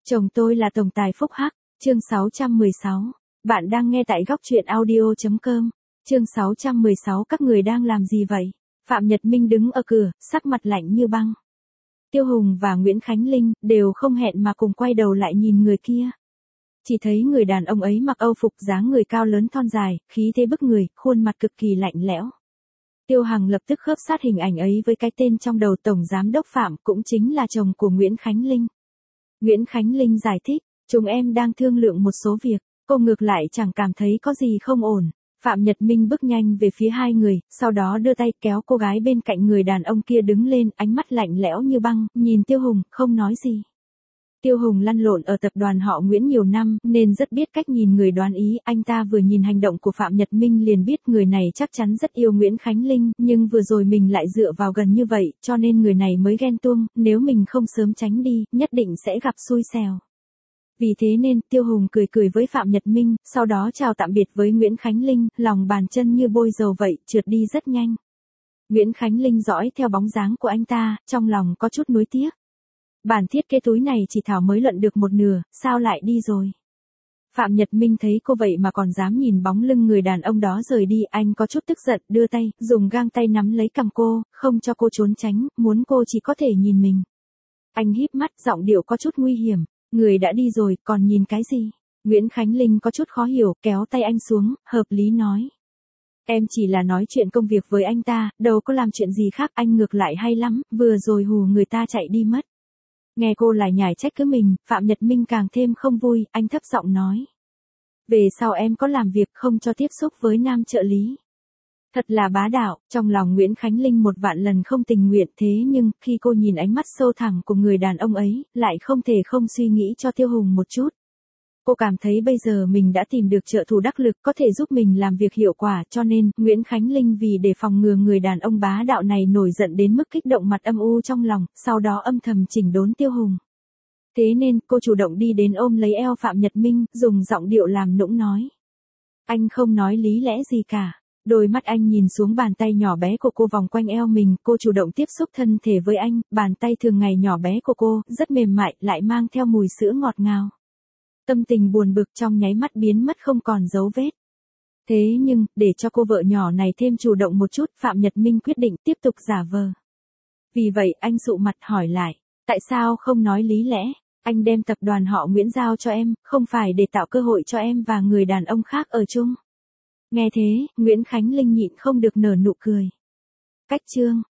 Chồng tôi là tổng tài phúc hắc, chương 616. Bạn đang nghe tại góc truyện audio.com. Chương 616 các người đang làm gì vậy? Phạm Nhật Minh đứng ở cửa, sắc mặt lạnh như băng. Tiêu Hùng và Nguyễn Khánh Linh đều không hẹn mà cùng quay đầu lại nhìn người kia. Chỉ thấy người đàn ông ấy mặc âu phục dáng người cao lớn thon dài, khí thế bức người, khuôn mặt cực kỳ lạnh lẽo. Tiêu Hằng lập tức khớp sát hình ảnh ấy với cái tên trong đầu Tổng Giám đốc Phạm, cũng chính là chồng của Nguyễn Khánh Linh. Nguyễn Khánh Linh giải thích, chúng em đang thương lượng một số việc, cô ngược lại chẳng cảm thấy có gì không ổn. Phạm Nhật Minh bước nhanh về phía hai người, sau đó đưa tay kéo cô gái bên cạnh người đàn ông kia đứng lên, ánh mắt lạnh lẽo như băng, nhìn Tiêu Hùng, không nói gì. Tiêu Hùng lăn lộn ở tập đoàn họ Nguyễn nhiều năm, nên rất biết cách nhìn người đoán ý, anh ta vừa nhìn hành động của Phạm Nhật Minh liền biết người này chắc chắn rất yêu Nguyễn Khánh Linh, nhưng vừa rồi mình lại dựa vào gần như vậy, cho nên người này mới ghen tuông, nếu mình không sớm tránh đi, nhất định sẽ gặp xui xẻo. Vì thế nên, Tiêu Hùng cười cười với Phạm Nhật Minh, sau đó chào tạm biệt với Nguyễn Khánh Linh, lòng bàn chân như bôi dầu vậy, trượt đi rất nhanh. Nguyễn Khánh Linh dõi theo bóng dáng của anh ta, trong lòng có chút nuối tiếc. Bản thiết kế túi này chỉ Thảo mới luận được một nửa, sao lại đi rồi? Phạm Nhật Minh thấy cô vậy mà còn dám nhìn bóng lưng người đàn ông đó rời đi, anh có chút tức giận, đưa tay, dùng gang tay nắm lấy cằm cô, không cho cô trốn tránh, muốn cô chỉ có thể nhìn mình. Anh híp mắt, giọng điệu có chút nguy hiểm, người đã đi rồi, còn nhìn cái gì? Nguyễn Khánh Linh có chút khó hiểu, kéo tay anh xuống, hợp lý nói. Em chỉ là nói chuyện công việc với anh ta, đâu có làm chuyện gì khác, anh ngược lại hay lắm, vừa rồi hù người ta chạy đi mất. Nghe cô lại nhải trách cứ mình, Phạm Nhật Minh càng thêm không vui, anh thấp giọng nói. Về sau em có làm việc không cho tiếp xúc với nam trợ lý. Thật là bá đạo, trong lòng Nguyễn Khánh Linh một vạn lần không tình nguyện, thế nhưng, khi cô nhìn ánh mắt sâu thẳm của người đàn ông ấy, lại không thể không suy nghĩ cho Tiêu Hùng một chút. Cô cảm thấy bây giờ mình đã tìm được trợ thủ đắc lực có thể giúp mình làm việc hiệu quả, cho nên, Nguyễn Khánh Linh vì để phòng ngừa người đàn ông bá đạo này nổi giận đến mức kích động mặt âm u trong lòng, sau đó âm thầm chỉnh đốn Tiêu Hùng. Thế nên, cô chủ động đi đến ôm lấy eo Phạm Nhật Minh, dùng giọng điệu làm nũng nói. Anh không nói lý lẽ gì cả. Đôi mắt anh nhìn xuống bàn tay nhỏ bé của cô vòng quanh eo mình, cô chủ động tiếp xúc thân thể với anh, bàn tay thường ngày nhỏ bé của cô, rất mềm mại, lại mang theo mùi sữa ngọt ngào. Tâm tình buồn bực trong nháy mắt biến mất không còn dấu vết. Thế nhưng, để cho cô vợ nhỏ này thêm chủ động một chút, Phạm Nhật Minh quyết định tiếp tục giả vờ. Vì vậy, anh sụ mặt hỏi lại, tại sao không nói lý lẽ? Anh đem tập đoàn họ Nguyễn giao cho em, không phải để tạo cơ hội cho em và người đàn ông khác ở chung. Nghe thế, Nguyễn Khánh Linh nhịn không được nở nụ cười. Cách chương.